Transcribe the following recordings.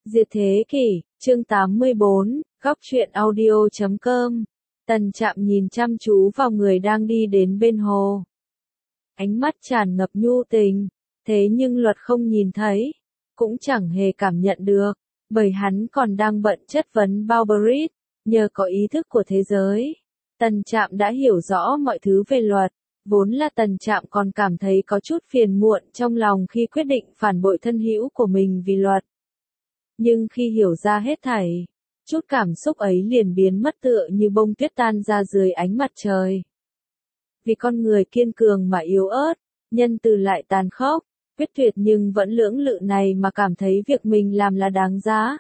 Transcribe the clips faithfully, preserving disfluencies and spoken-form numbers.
Diệt thế kỷ, chương tám mươi bốn, góc truyện audio chấm com. Tần Trạm nhìn chăm chú vào người đang đi đến bên hồ. Ánh mắt tràn ngập nhu tình, thế nhưng Luật không nhìn thấy, cũng chẳng hề cảm nhận được, bởi hắn còn đang bận chất vấn Balberit. Nhờ có ý thức của thế giới, Tần Trạm đã hiểu rõ mọi thứ về Luật. Vốn là Tần Trạm còn cảm thấy có chút phiền muộn trong lòng khi quyết định phản bội thân hữu của mình vì Luật. Nhưng khi hiểu ra hết thảy, chút cảm xúc ấy liền biến mất tựa như bông tuyết tan ra dưới ánh mặt trời. Vì con người kiên cường mà yếu ớt, nhân từ lại tàn khốc, quyết tuyệt nhưng vẫn lưỡng lự này mà cảm thấy việc mình làm là đáng giá.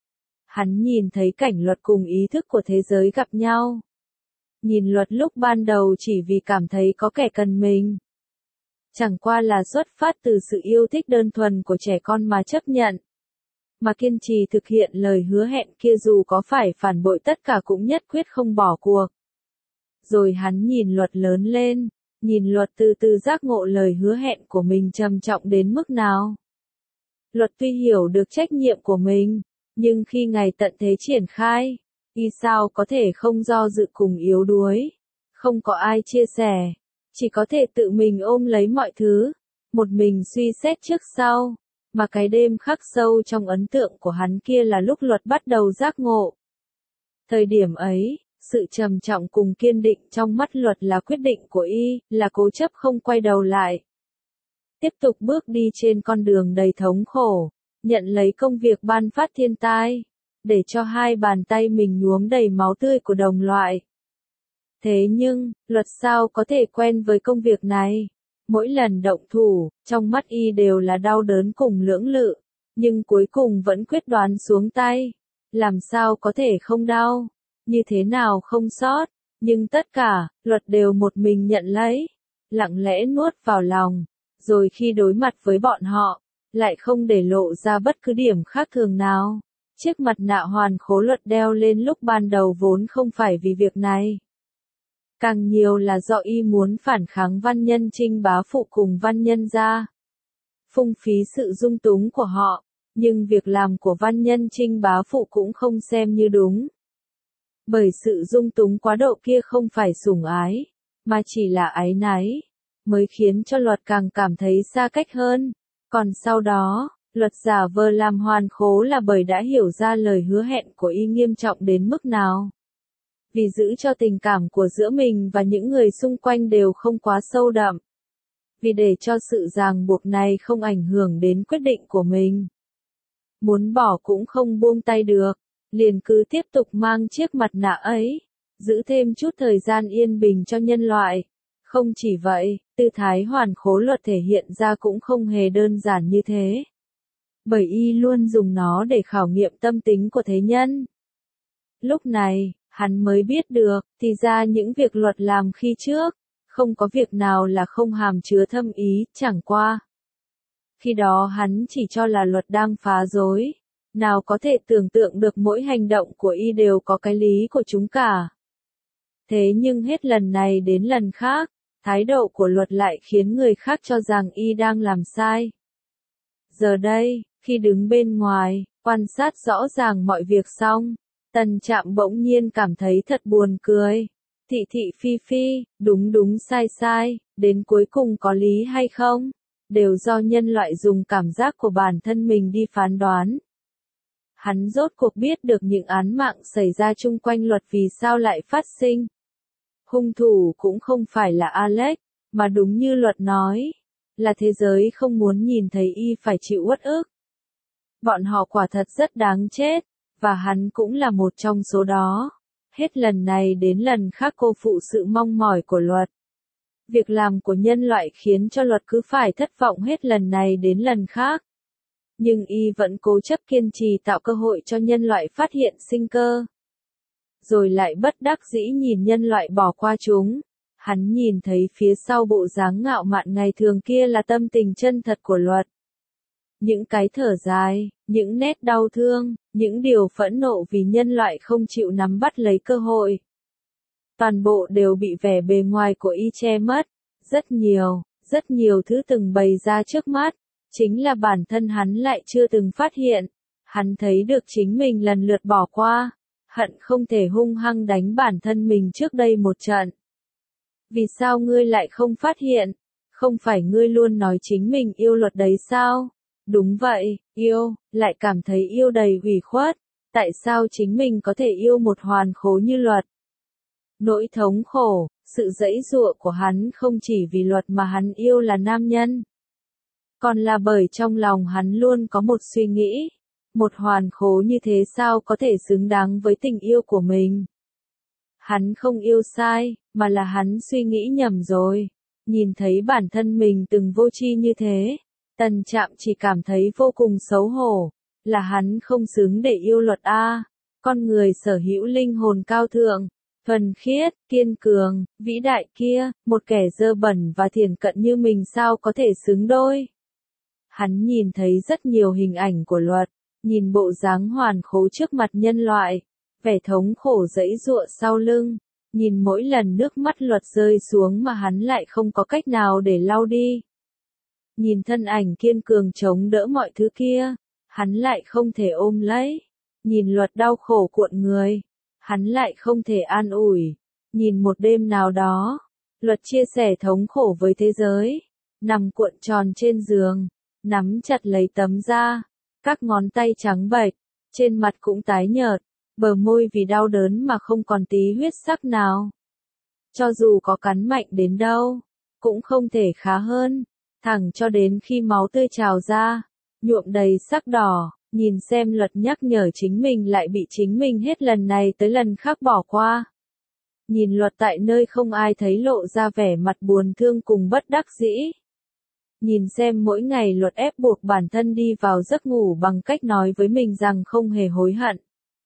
Hắn nhìn thấy cảnh Luật cùng ý thức của thế giới gặp nhau. Nhìn Luật lúc ban đầu chỉ vì cảm thấy có kẻ cần mình. Chẳng qua là xuất phát từ sự yêu thích đơn thuần của trẻ con mà chấp nhận. Mà kiên trì thực hiện lời hứa hẹn kia dù có phải phản bội tất cả cũng nhất quyết không bỏ cuộc. Rồi hắn nhìn Luật lớn lên, nhìn Luật từ từ giác ngộ lời hứa hẹn của mình trầm trọng đến mức nào. Luật tuy hiểu được trách nhiệm của mình, nhưng khi ngày tận thế triển khai, y sao có thể không do dự cùng yếu đuối, không có ai chia sẻ, chỉ có thể tự mình ôm lấy mọi thứ, một mình suy xét trước sau. Mà cái đêm khắc sâu trong ấn tượng của hắn kia là lúc Luật bắt đầu giác ngộ. Thời điểm ấy, sự trầm trọng cùng kiên định trong mắt Luật là quyết định của y, là cố chấp không quay đầu lại. Tiếp tục bước đi trên con đường đầy thống khổ, nhận lấy công việc ban phát thiên tai, để cho hai bàn tay mình nhuốm đầy máu tươi của đồng loại. Thế nhưng, Luật sao có thể quen với công việc này? Mỗi lần động thủ, trong mắt y đều là đau đớn cùng lưỡng lự, nhưng cuối cùng vẫn quyết đoán xuống tay. Làm sao có thể không đau, như thế nào không sót, nhưng tất cả, Luật đều một mình nhận lấy, lặng lẽ nuốt vào lòng, rồi khi đối mặt với bọn họ, lại không để lộ ra bất cứ điểm khác thường nào. Chiếc mặt nạ hoàn khố Luật đeo lên lúc ban đầu vốn không phải vì việc này. Càng nhiều là do y muốn phản kháng Văn Nhân Trinh bá phụ cùng Văn Nhân gia. Phung phí sự dung túng của họ, nhưng việc làm của Văn Nhân Trinh bá phụ cũng không xem như đúng. Bởi sự dung túng quá độ kia không phải sủng ái, mà chỉ là áy náy, mới khiến cho Luật càng cảm thấy xa cách hơn. Còn sau đó, Luật giả vờ làm hoàn khố là bởi đã hiểu ra lời hứa hẹn của y nghiêm trọng đến mức nào. Vì giữ cho tình cảm của giữa mình và những người xung quanh đều không quá sâu đậm. Vì để cho sự ràng buộc này không ảnh hưởng đến quyết định của mình. Muốn bỏ cũng không buông tay được, liền cứ tiếp tục mang chiếc mặt nạ ấy, giữ thêm chút thời gian yên bình cho nhân loại. Không chỉ vậy, tư thái hoàn khố Luật thể hiện ra cũng không hề đơn giản như thế. Bởi y luôn dùng nó để khảo nghiệm tâm tính của thế nhân. Lúc này, hắn mới biết được, thì ra những việc Luật làm khi trước, không có việc nào là không hàm chứa thâm ý, chẳng qua. Khi đó hắn chỉ cho là Luật đang phá rối, nào có thể tưởng tượng được mỗi hành động của y đều có cái lý của chúng cả. Thế nhưng hết lần này đến lần khác, thái độ của Luật lại khiến người khác cho rằng y đang làm sai. Giờ đây, khi đứng bên ngoài, quan sát rõ ràng mọi việc xong, Tần Trạm bỗng nhiên cảm thấy thật buồn cười. Thị thị phi phi, đúng đúng sai sai, đến cuối cùng có lý hay không, đều do nhân loại dùng cảm giác của bản thân mình đi phán đoán. Hắn rốt cuộc biết được những án mạng xảy ra chung quanh Luật vì sao lại phát sinh. Hung thủ cũng không phải là Alex, mà đúng như Luật nói, là thế giới không muốn nhìn thấy y phải chịu uất ức. Bọn họ quả thật rất đáng chết. Và hắn cũng là một trong số đó. Hết lần này đến lần khác cô phụ sự mong mỏi của Luật. Việc làm của nhân loại khiến cho Luật cứ phải thất vọng hết lần này đến lần khác. Nhưng y vẫn cố chấp kiên trì tạo cơ hội cho nhân loại phát hiện sinh cơ. Rồi lại bất đắc dĩ nhìn nhân loại bỏ qua chúng. Hắn nhìn thấy phía sau bộ dáng ngạo mạn ngày thường kia là tâm tình chân thật của Luật. Những cái thở dài, những nét đau thương, những điều phẫn nộ vì nhân loại không chịu nắm bắt lấy cơ hội. Toàn bộ đều bị vẻ bề ngoài của y che mất. Rất nhiều, rất nhiều thứ từng bày ra trước mắt, chính là bản thân hắn lại chưa từng phát hiện. Hắn thấy được chính mình lần lượt bỏ qua, hận không thể hung hăng đánh bản thân mình trước đây một trận. Vì sao ngươi lại không phát hiện? Không phải ngươi luôn nói chính mình yêu luật đấy sao? Đúng vậy, yêu, lại cảm thấy yêu đầy ủy khuất. Tại sao chính mình có thể yêu một hoàn khố như luật? Nỗi thống khổ, sự giãy giụa của hắn không chỉ vì luật mà hắn yêu là nam nhân. Còn là bởi trong lòng hắn luôn có một suy nghĩ. Một hoàn khố như thế sao có thể xứng đáng với tình yêu của mình? Hắn không yêu sai, mà là hắn suy nghĩ nhầm rồi. Nhìn thấy bản thân mình từng vô tri như thế, Tần Trạm chỉ cảm thấy vô cùng xấu hổ. Là hắn không xứng để yêu luật a. Con người sở hữu linh hồn cao thượng, thuần khiết, kiên cường, vĩ đại kia, một kẻ dơ bẩn và thiển cận như mình sao có thể xứng đôi. Hắn nhìn thấy rất nhiều hình ảnh của luật, nhìn bộ dáng hoàn khố trước mặt nhân loại, vẻ thống khổ giãy giụa sau lưng, nhìn mỗi lần nước mắt luật rơi xuống mà hắn lại không có cách nào để lau đi. Nhìn thân ảnh kiên cường chống đỡ mọi thứ kia, hắn lại không thể ôm lấy. Nhìn luật đau khổ cuộn người, hắn lại không thể an ủi. Nhìn một đêm nào đó, luật chia sẻ thống khổ với thế giới, nằm cuộn tròn trên giường, nắm chặt lấy tấm da, các ngón tay trắng bệch, trên mặt cũng tái nhợt, bờ môi vì đau đớn mà không còn tí huyết sắc nào. Cho dù có cắn mạnh đến đâu, cũng không thể khá hơn, thẳng cho đến khi máu tươi trào ra, nhuộm đầy sắc đỏ, nhìn xem luật nhắc nhở chính mình lại bị chính mình hết lần này tới lần khác bỏ qua. Nhìn luật tại nơi không ai thấy lộ ra vẻ mặt buồn thương cùng bất đắc dĩ. Nhìn xem mỗi ngày luật ép buộc bản thân đi vào giấc ngủ bằng cách nói với mình rằng không hề hối hận.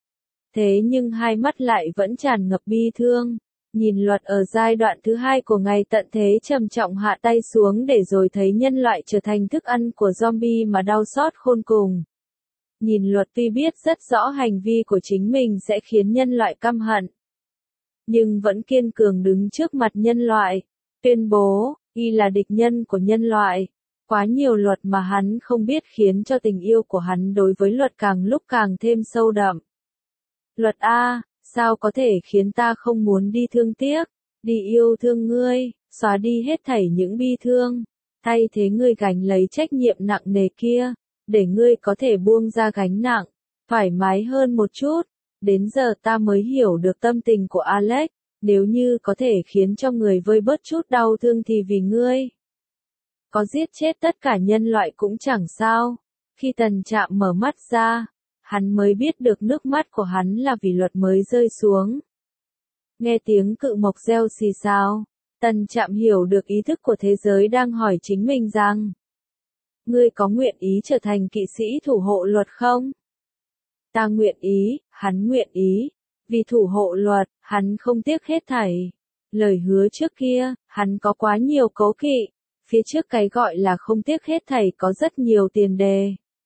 Thế nhưng hai mắt lại vẫn tràn ngập bi thương. Nhìn luật ở giai đoạn thứ hai của ngày tận thế trầm trọng hạ tay xuống để rồi thấy nhân loại trở thành thức ăn của zombie mà đau xót khôn cùng. Nhìn luật tuy biết rất rõ hành vi của chính mình sẽ khiến nhân loại căm hận, nhưng vẫn kiên cường đứng trước mặt nhân loại, tuyên bố, y là địch nhân của nhân loại. Quá nhiều luật mà hắn không biết khiến cho tình yêu của hắn đối với luật càng lúc càng thêm sâu đậm. Luật A, sao có thể khiến ta không muốn đi thương tiếc, đi yêu thương ngươi, xóa đi hết thảy những bi thương, thay thế ngươi gánh lấy trách nhiệm nặng nề kia, để ngươi có thể buông ra gánh nặng, thoải mái hơn một chút. Đến giờ ta mới hiểu được tâm tình của Alex, nếu như có thể khiến cho người vơi bớt chút đau thương thì vì ngươi. Có giết chết tất cả nhân loại cũng chẳng sao. Khi Tần Trạm mở mắt ra, hắn mới biết được nước mắt của hắn là vì luật mới rơi xuống. Nghe tiếng cự mộc reo xì xào, Tần Trạm hiểu được ý thức của thế giới đang hỏi chính mình rằng: ngươi có nguyện ý trở thành kỵ sĩ thủ hộ luật không? Ta nguyện ý, hắn nguyện ý. Vì thủ hộ luật, hắn không tiếc hết thảy. Lời hứa trước kia, hắn có quá nhiều cố kỵ. Phía trước cái gọi là không tiếc hết thảy có rất nhiều tiền đề.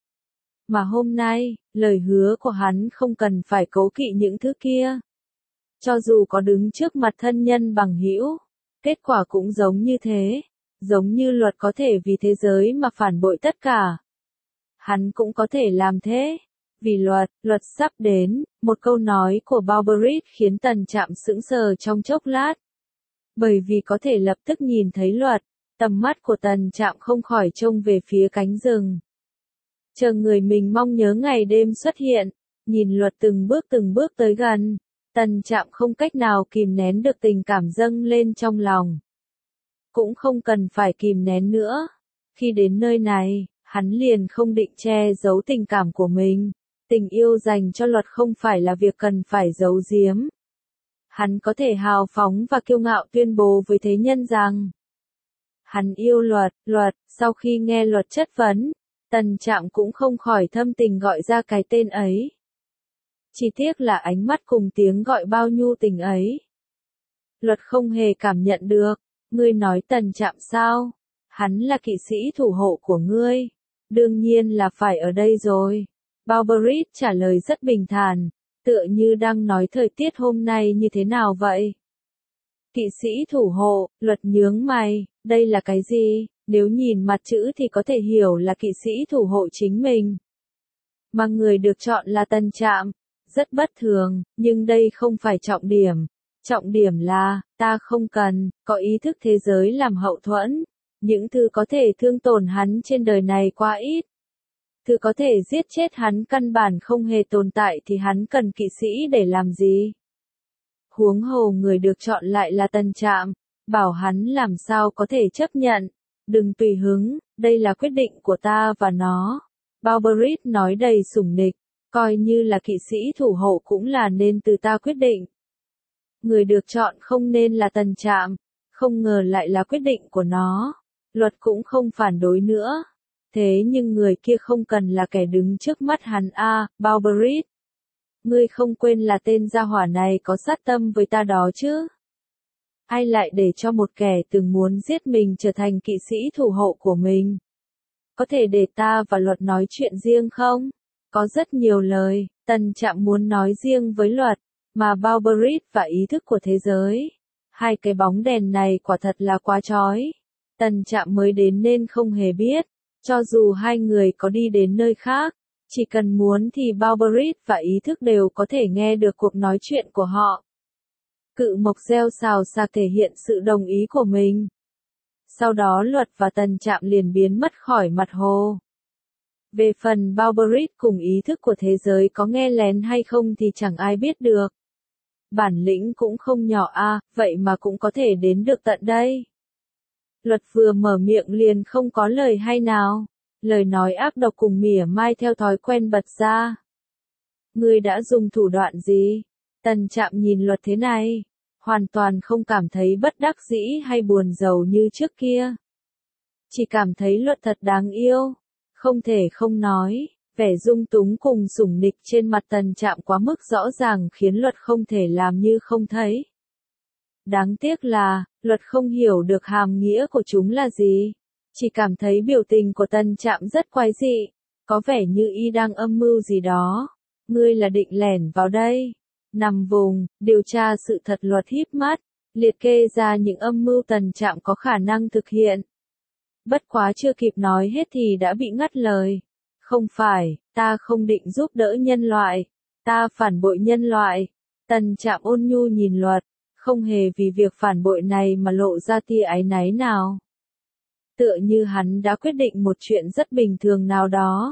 Mà hôm nay, lời hứa của hắn không cần phải cố kỵ những thứ kia. Cho dù có đứng trước mặt thân nhân bằng hữu, kết quả cũng giống như thế. Giống như luật có thể vì thế giới mà phản bội tất cả. Hắn cũng có thể làm thế. Vì luật, luật sắp đến, một câu nói của Barbarit khiến Tần Trạm sững sờ trong chốc lát. Bởi vì có thể lập tức nhìn thấy luật, tầm mắt của Tần Trạm không khỏi trông về phía cánh rừng. Chờ người mình mong nhớ ngày đêm xuất hiện, nhìn luật từng bước từng bước tới gần, Tần Trạm không cách nào kìm nén được tình cảm dâng lên trong lòng. Cũng không cần phải kìm nén nữa. Khi đến nơi này, hắn liền không định che giấu tình cảm của mình. Tình yêu dành cho luật không phải là việc cần phải giấu giếm. Hắn có thể hào phóng và kiêu ngạo tuyên bố với thế nhân rằng hắn yêu luật, luật. Sau khi nghe luật chất vấn, Tần Trạm cũng không khỏi thâm tình gọi ra cái tên ấy. Chỉ tiếc là ánh mắt cùng tiếng gọi bao nhu tình ấy. Luật không hề cảm nhận được. Ngươi nói Tần Trạm sao? Hắn là kỵ sĩ thủ hộ của ngươi. Đương nhiên là phải ở đây rồi. Barbarit trả lời rất bình thản, tựa như đang nói thời tiết hôm nay như thế nào vậy. Kỵ sĩ thủ hộ, luật nhướng mày, đây là cái gì? Nếu nhìn mặt chữ thì có thể hiểu là kỵ sĩ thủ hộ chính mình. mà người được chọn là Tần Trạm. Rất bất thường, nhưng đây không phải trọng điểm. Trọng điểm là, ta không cần, có ý thức thế giới làm hậu thuẫn. Những thứ có thể thương tổn hắn trên đời này quá ít. Thứ có thể giết chết hắn căn bản không hề tồn tại thì hắn cần kỵ sĩ để làm gì? Huống hồ người được chọn lại là Tần Trạm, bảo hắn làm sao có thể chấp nhận. Đừng tùy hứng, đây là quyết định của ta và nó. Barbarit nói đầy sủng nịch, coi như là kỵ sĩ thủ hộ cũng là nên từ ta quyết định. Người được chọn không nên là Tần Trạm, không ngờ lại là quyết định của nó. Luật cũng không phản đối nữa. Thế nhưng người kia không cần là kẻ đứng trước mắt hắn a, à, Barbarit. Ngươi không quên là tên gia hỏa này có sát tâm với ta đó chứ? Ai lại để cho một kẻ từng muốn giết mình trở thành kỵ sĩ thủ hộ của mình? Có thể để ta và Luật nói chuyện riêng không? Có rất nhiều lời, Tần Trạm muốn nói riêng với Luật, mà Barbarit và ý thức của thế giới. Hai cái bóng đèn này quả thật là quá chói. Tần Trạm mới đến nên không hề biết. Cho dù hai người có đi đến nơi khác, chỉ cần muốn thì Barbarit và ý thức đều có thể nghe được cuộc nói chuyện của họ. Cự mộc gieo xào xạc thể hiện sự đồng ý của mình. Sau đó Luật và Tần Trạm liền biến mất khỏi mặt hồ. Về phần Barbarit cùng ý thức của thế giới có nghe lén hay không thì chẳng ai biết được. Bản lĩnh cũng không nhỏ a, à, vậy mà cũng có thể đến được tận đây. Luật vừa mở miệng liền không có lời hay nào. Lời nói ác độc cùng mỉa mai theo thói quen bật ra. Ngươi đã dùng thủ đoạn gì? Tần Trạm nhìn Luật thế này, hoàn toàn không cảm thấy bất đắc dĩ hay buồn rầu như trước kia. Chỉ cảm thấy Luật thật đáng yêu. Không thể không nói, vẻ dung túng cùng sủng nịch trên mặt Tần Trạm quá mức rõ ràng khiến Luật không thể làm như không thấy. Đáng tiếc là, Luật không hiểu được hàm nghĩa của chúng là gì. Chỉ cảm thấy biểu tình của Tần Trạm rất quái dị, có vẻ như y đang âm mưu gì đó. Ngươi là định lẻn vào đây, nằm vùng, điều tra sự thật. Luật híp mắt, liệt kê ra những âm mưu Tần Trạm có khả năng thực hiện. Bất quá chưa kịp nói hết thì đã bị ngắt lời. Không phải, ta không định giúp đỡ nhân loại, ta phản bội nhân loại. Tần Trạm ôn nhu nhìn Luật, không hề vì việc phản bội này mà lộ ra tia áy náy nào. Tựa như hắn đã quyết định một chuyện rất bình thường nào đó.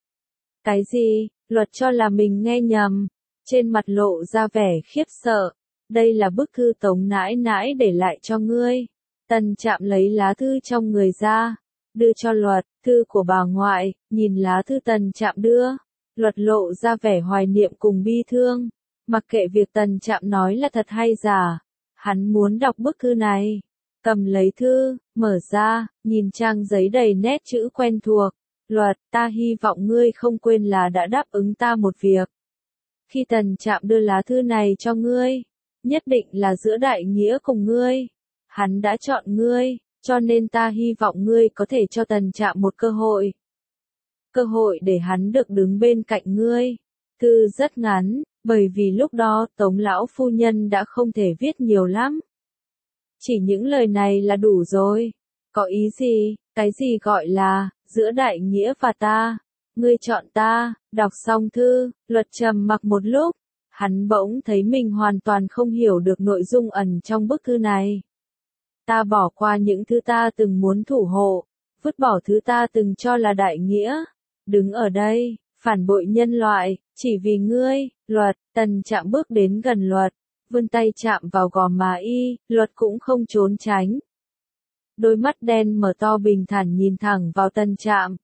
Cái gì? Luật cho là mình nghe nhầm. Trên mặt lộ ra vẻ khiếp sợ. Đây là bức thư Tống nãi nãi để lại cho ngươi. Tần Trạm lấy lá thư trong người ra, đưa cho Luật, thư của bà ngoại. Nhìn lá thư Tần Trạm đưa, Luật lộ ra vẻ hoài niệm cùng bi thương. Mặc kệ việc Tần Trạm nói là thật hay giả, hắn muốn đọc bức thư này. Cầm lấy thư, mở ra, nhìn trang giấy đầy nét chữ quen thuộc. Luật, ta hy vọng ngươi không quên là đã đáp ứng ta một việc. Khi Tần Trạm đưa lá thư này cho ngươi, nhất định là giữa đại nghĩa cùng ngươi. Hắn đã chọn ngươi, cho nên ta hy vọng ngươi có thể cho Tần Trạm một cơ hội. Cơ hội để hắn được đứng bên cạnh ngươi. Thư rất ngắn, bởi vì lúc đó Tống lão phu nhân đã không thể viết nhiều lắm. Chỉ những lời này là đủ rồi. Có ý gì? Cái gì gọi là giữa đại nghĩa và ta? Ngươi chọn ta. Đọc xong thư, Luật trầm mặc một lúc. Hắn bỗng thấy mình hoàn toàn không hiểu được nội dung ẩn trong bức thư này. Ta bỏ qua những thứ ta từng muốn thủ hộ, vứt bỏ thứ ta từng cho là đại nghĩa. Đứng ở đây, phản bội nhân loại, chỉ vì ngươi. Luật. Tần Trạm bước đến gần Luật, vươn tay chạm vào gò má y. Luật cũng không trốn tránh. Đôi mắt đen mở to bình thản nhìn thẳng vào Tần Trạm.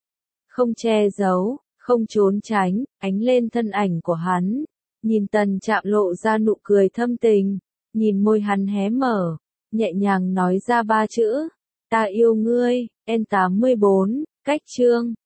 Không che giấu, không trốn tránh, ánh lên thân ảnh của hắn. Nhìn Tần Trạm lộ ra nụ cười thâm tình, nhìn môi hắn hé mở, nhẹ nhàng nói ra ba chữ. Ta yêu ngươi. N tám mươi bốn, cách chương.